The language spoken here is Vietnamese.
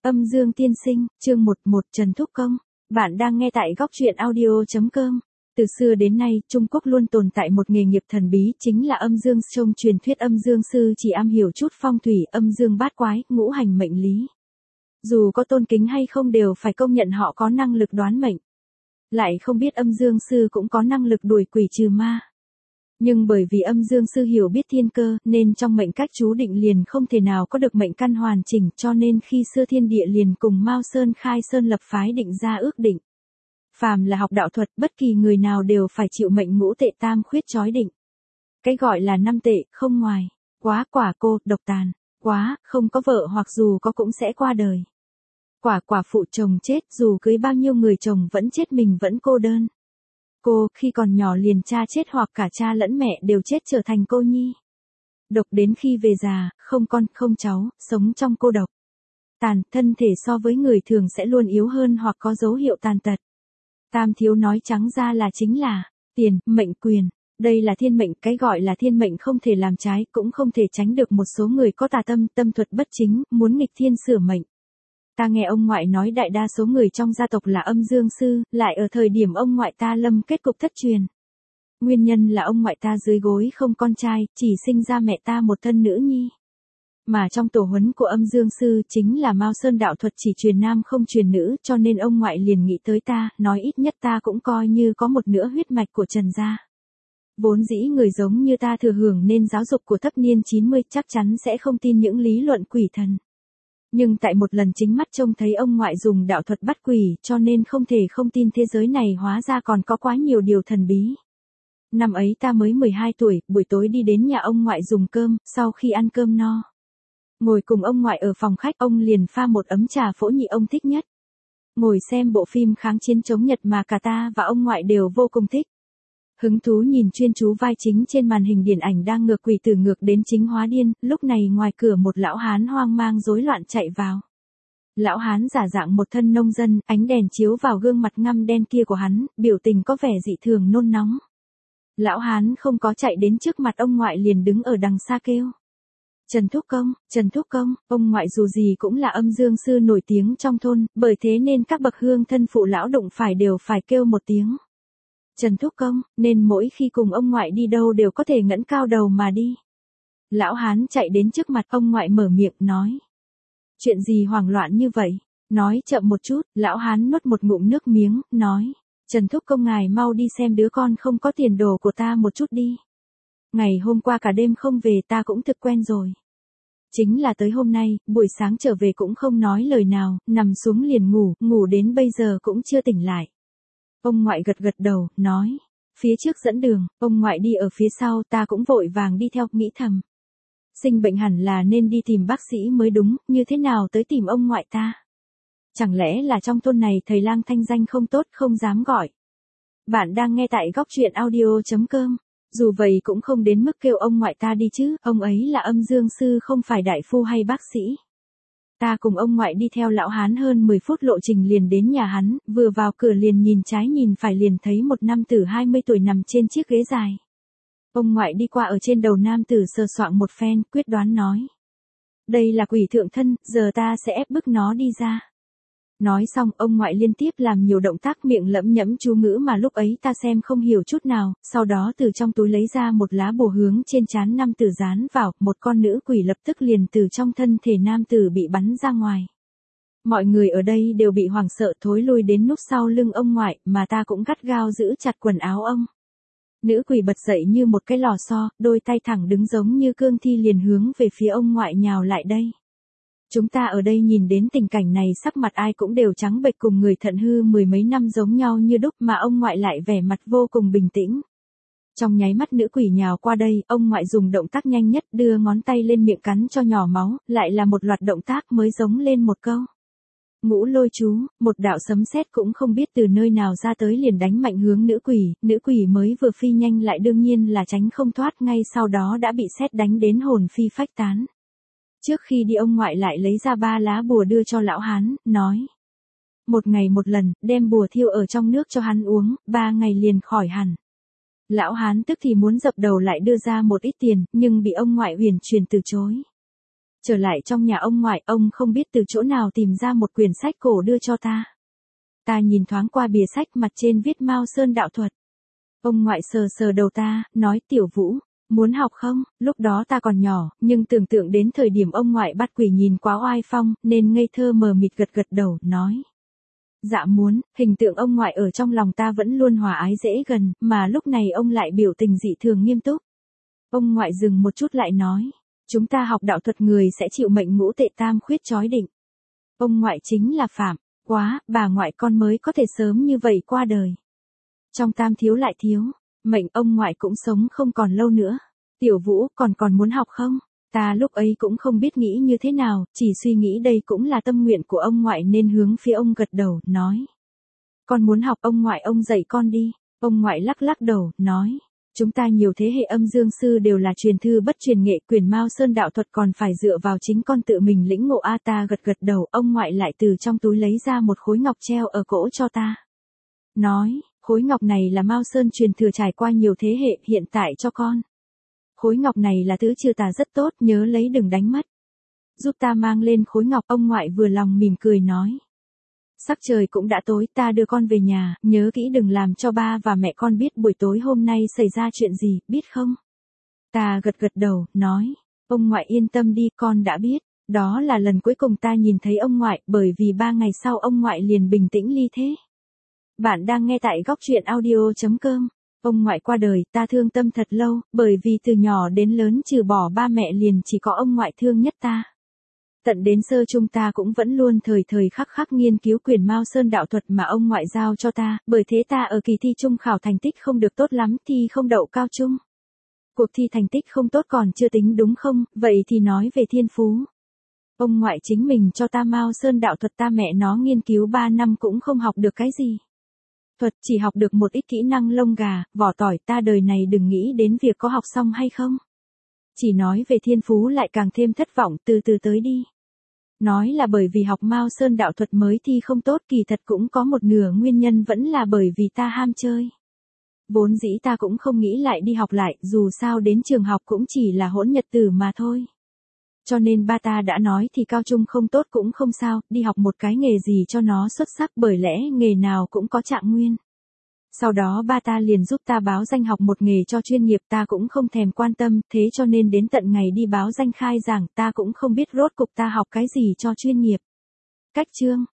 Âm Dương Tiên Sinh, chương 11 Trần Thúc Công. Bạn đang nghe tại góc truyện audio.com. Từ xưa đến nay, Trung Quốc luôn tồn tại một nghề nghiệp thần bí, chính là âm dương. Trong truyền thuyết âm dương sư chỉ am hiểu chút phong thủy, âm dương bát quái, ngũ hành mệnh lý. Dù có tôn kính hay không đều phải công nhận họ có năng lực đoán mệnh. Lại không biết âm dương sư cũng có năng lực đuổi quỷ trừ ma. Nhưng bởi vì âm dương sư hiểu biết thiên cơ, nên trong mệnh cách chú định liền không thể nào có được mệnh căn hoàn chỉnh, cho nên khi xưa thiên địa liền cùng Mao Sơn khai sơn lập phái định ra ước định. Phàm là học đạo thuật, bất kỳ người nào đều phải chịu mệnh ngũ tệ tam khuyết chói định. Cái gọi là 5 tệ, không ngoài, quá, quả cô, độc tàn, quá, không có vợ hoặc dù có cũng sẽ qua đời. Quả phụ chồng chết, dù cưới bao nhiêu người chồng vẫn chết mình vẫn cô đơn. Cô, khi còn nhỏ liền cha chết hoặc cả cha lẫn mẹ đều chết trở thành cô nhi. Độc đến khi về già, không con, không cháu, sống trong cô độc. Tàn, thân thể so với người thường sẽ luôn yếu hơn hoặc có dấu hiệu tàn tật. Tam thiếu nói trắng ra là chính là tiền, mệnh quyền. Đây là thiên mệnh, cái gọi là thiên mệnh không thể làm trái, cũng không thể tránh được một số người có tà tâm, tâm thuật bất chính, muốn nghịch thiên sửa mệnh. Ta nghe ông ngoại nói đại đa số người trong gia tộc là âm dương sư, lại ở thời điểm ông ngoại ta lâm kết cục thất truyền. Nguyên nhân là ông ngoại ta dưới gối không con trai, chỉ sinh ra mẹ ta một thân nữ nhi. Mà trong tổ huấn của âm dương sư chính là Mao Sơn đạo thuật chỉ truyền nam không truyền nữ, cho nên ông ngoại liền nghĩ tới ta, nói ít nhất ta cũng coi như có một nửa huyết mạch của Trần gia. Vốn dĩ người giống như ta thừa hưởng nên giáo dục của thập niên 90 chắc chắn sẽ không tin những lý luận quỷ thần. Nhưng tại một lần chính mắt trông thấy ông ngoại dùng đạo thuật bắt quỷ, cho nên không thể không tin thế giới này hóa ra còn có quá nhiều điều thần bí. Năm ấy ta mới 12 tuổi, buổi tối đi đến nhà ông ngoại dùng cơm, sau khi ăn cơm no. Ngồi cùng ông ngoại ở phòng khách, ông liền pha một ấm trà phỗ nhị ông thích nhất. Ngồi xem bộ phim kháng chiến chống Nhật mà cả ta và ông ngoại đều vô cùng thích. Hứng thú nhìn chuyên chú vai chính trên màn hình điện ảnh đang ngược quỷ tử ngược đến chính hóa điên, lúc này ngoài cửa một lão hán hoang mang rối loạn chạy vào. Lão hán giả dạng một thân nông dân, ánh đèn chiếu vào gương mặt ngăm đen kia của hắn, biểu tình có vẻ dị thường nôn nóng. Lão hán không có chạy đến trước mặt ông ngoại liền đứng ở đằng xa kêu. Trần Thúc Công, ông ngoại dù gì cũng là âm dương sư nổi tiếng trong thôn, bởi thế nên các bậc hương thân phụ lão đụng phải đều phải kêu một tiếng. Trần Thúc Công, nên mỗi khi cùng ông ngoại đi đâu đều có thể ngẩng cao đầu mà đi. Lão hán chạy đến trước mặt ông ngoại mở miệng nói. Chuyện gì hoảng loạn như vậy? Nói chậm một chút, lão hán nuốt một ngụm nước miếng, nói. Trần Thúc Công ngài mau đi xem đứa con không có tiền đồ của ta một chút đi. Ngày hôm qua cả đêm không về ta cũng thực quen rồi. Chính là tới hôm nay, buổi sáng trở về cũng không nói lời nào, nằm xuống liền ngủ đến bây giờ cũng chưa tỉnh lại. Ông ngoại gật đầu, nói. Phía trước dẫn đường, ông ngoại đi ở phía sau, ta cũng vội vàng đi theo, nghĩ thầm. Sinh bệnh hẳn là nên đi tìm bác sĩ mới đúng, như thế nào tới tìm ông ngoại ta? Chẳng lẽ là trong thôn này thầy lang thanh danh không tốt không dám gọi. Bạn đang nghe tại góc truyện audio.com. Dù vậy cũng không đến mức kêu ông ngoại ta đi chứ, ông ấy là âm dương sư không phải đại phu hay bác sĩ. Ta cùng ông ngoại đi theo lão hán hơn 10 phút lộ trình liền đến nhà hắn, vừa vào cửa liền nhìn trái nhìn phải liền thấy một nam tử 20 tuổi nằm trên chiếc ghế dài. Ông ngoại đi qua ở trên đầu nam tử sờ soạng một phen, quyết đoán nói. Đây là quỷ thượng thân, giờ ta sẽ ép bức nó đi ra. Nói xong, ông ngoại liên tiếp làm nhiều động tác miệng lẩm nhẩm chú ngữ mà lúc ấy ta xem không hiểu chút nào, sau đó từ trong túi lấy ra một lá bùa hướng trên trán nam tử dán vào, một con nữ quỷ lập tức liền từ trong thân thể nam tử bị bắn ra ngoài. Mọi người ở đây đều bị hoảng sợ thối lui đến núp sau lưng ông ngoại, mà ta cũng gắt gao giữ chặt quần áo ông. Nữ quỷ bật dậy như một cái lò xo, đôi tay thẳng đứng giống như cương thi liền hướng về phía ông ngoại nhào lại đây. Chúng ta ở đây nhìn đến tình cảnh này sắc mặt ai cũng đều trắng bệch cùng người thận hư mười mấy năm giống nhau như đúc mà ông ngoại lại vẻ mặt vô cùng bình tĩnh. Trong nháy mắt nữ quỷ nhào qua đây, ông ngoại dùng động tác nhanh nhất đưa ngón tay lên miệng cắn cho nhỏ máu, lại là một loạt động tác mới giống lên một câu. Ngũ lôi chú, một đạo sấm sét cũng không biết từ nơi nào ra tới liền đánh mạnh hướng nữ quỷ mới vừa phi nhanh lại đương nhiên là tránh không thoát ngay sau đó đã bị sét đánh đến hồn phi phách tán. Trước khi đi ông ngoại lại lấy ra 3 lá bùa đưa cho lão hán, nói. Một ngày một lần, đem bùa thiêu ở trong nước cho hắn uống, 3 ngày liền khỏi hẳn. Lão hán tức thì muốn dập đầu lại đưa ra một ít tiền, nhưng bị ông ngoại huyền truyền từ chối. Trở lại trong nhà ông ngoại, ông không biết từ chỗ nào tìm ra một quyển sách cổ đưa cho ta. Ta nhìn thoáng qua bìa sách, mặt trên viết Mao Sơn đạo thuật. Ông ngoại sờ sờ đầu ta, nói Tiểu Vũ, muốn học không? Lúc đó ta còn nhỏ, nhưng tưởng tượng đến thời điểm ông ngoại bắt quỷ nhìn quá oai phong, nên ngây thơ mờ mịt gật gật đầu, nói. Dạ muốn, hình tượng ông ngoại ở trong lòng ta vẫn luôn hòa ái dễ gần, mà lúc này ông lại biểu tình dị thường nghiêm túc. Ông ngoại dừng một chút lại nói, chúng ta học đạo thuật người sẽ chịu mệnh ngũ tệ tam khuyết chói định. Ông ngoại chính là Phạm, quá, bà ngoại con mới có thể sớm như vậy qua đời. Trong tam thiếu lại thiếu, mệnh ông ngoại cũng sống không còn lâu nữa. Tiểu Vũ, còn muốn học không? Ta lúc ấy cũng không biết nghĩ như thế nào, chỉ suy nghĩ đây cũng là tâm nguyện của ông ngoại nên hướng phía ông gật đầu, nói. Con muốn học ông ngoại, ông dạy con đi. Ông ngoại lắc lắc đầu, nói. Chúng ta nhiều thế hệ âm dương sư đều là truyền thư bất truyền nghệ, quyền Mao Sơn đạo thuật còn phải dựa vào chính con tự mình lĩnh ngộ. A ta gật gật đầu, ông ngoại lại từ trong túi lấy ra một khối ngọc treo ở cổ cho ta. Nói, khối ngọc này là Mao Sơn truyền thừa trải qua nhiều thế hệ, hiện tại cho con. Khối ngọc này là thứ trừ tà rất tốt, nhớ lấy đừng đánh mất. Giúp ta mang lên khối ngọc, ông ngoại vừa lòng mỉm cười nói. Sắc trời cũng đã tối, ta đưa con về nhà, nhớ kỹ đừng làm cho ba và mẹ con biết buổi tối hôm nay xảy ra chuyện gì, biết không? Ta gật gật đầu, nói. Ông ngoại yên tâm đi, con đã biết. Đó là lần cuối cùng ta nhìn thấy ông ngoại, bởi vì 3 ngày sau ông ngoại liền bình tĩnh ly thế. Bạn đang nghe tại góc truyện audio.com. Ông ngoại qua đời, ta thương tâm thật lâu, bởi vì từ nhỏ đến lớn trừ bỏ ba mẹ liền chỉ có ông ngoại thương nhất ta. Tận đến sơ trung ta cũng vẫn luôn thời thời khắc khắc nghiên cứu quyển Mao Sơn đạo thuật mà ông ngoại giao cho ta, bởi thế ta ở kỳ thi trung khảo thành tích không được tốt lắm, thi không đậu cao trung. Cuộc thi thành tích không tốt còn chưa tính đúng không, vậy thì nói về thiên phú. Ông ngoại chính mình cho ta Mao Sơn đạo thuật, ta mẹ nó nghiên cứu 3 năm cũng không học được cái gì. Thuật chỉ học được một ít kỹ năng lông gà, vỏ tỏi, ta đời này đừng nghĩ đến việc có học xong hay không. Chỉ nói về thiên phú lại càng thêm thất vọng, từ từ tới đi. Nói là bởi vì học Mao Sơn đạo thuật mới thi không tốt, kỳ thật cũng có một nửa nguyên nhân vẫn là bởi vì ta ham chơi. Vốn dĩ ta cũng không nghĩ lại đi học lại, dù sao đến trường học cũng chỉ là hỗn nhật tử mà thôi. Cho nên ba ta đã nói thì cao trung không tốt cũng không sao, đi học một cái nghề gì cho nó xuất sắc, bởi lẽ nghề nào cũng có trạng nguyên. Sau đó ba ta liền giúp ta báo danh học một nghề cho chuyên nghiệp, ta cũng không thèm quan tâm, thế cho nên đến tận ngày đi báo danh khai giảng ta cũng không biết rốt cục ta học cái gì cho chuyên nghiệp. Cách chương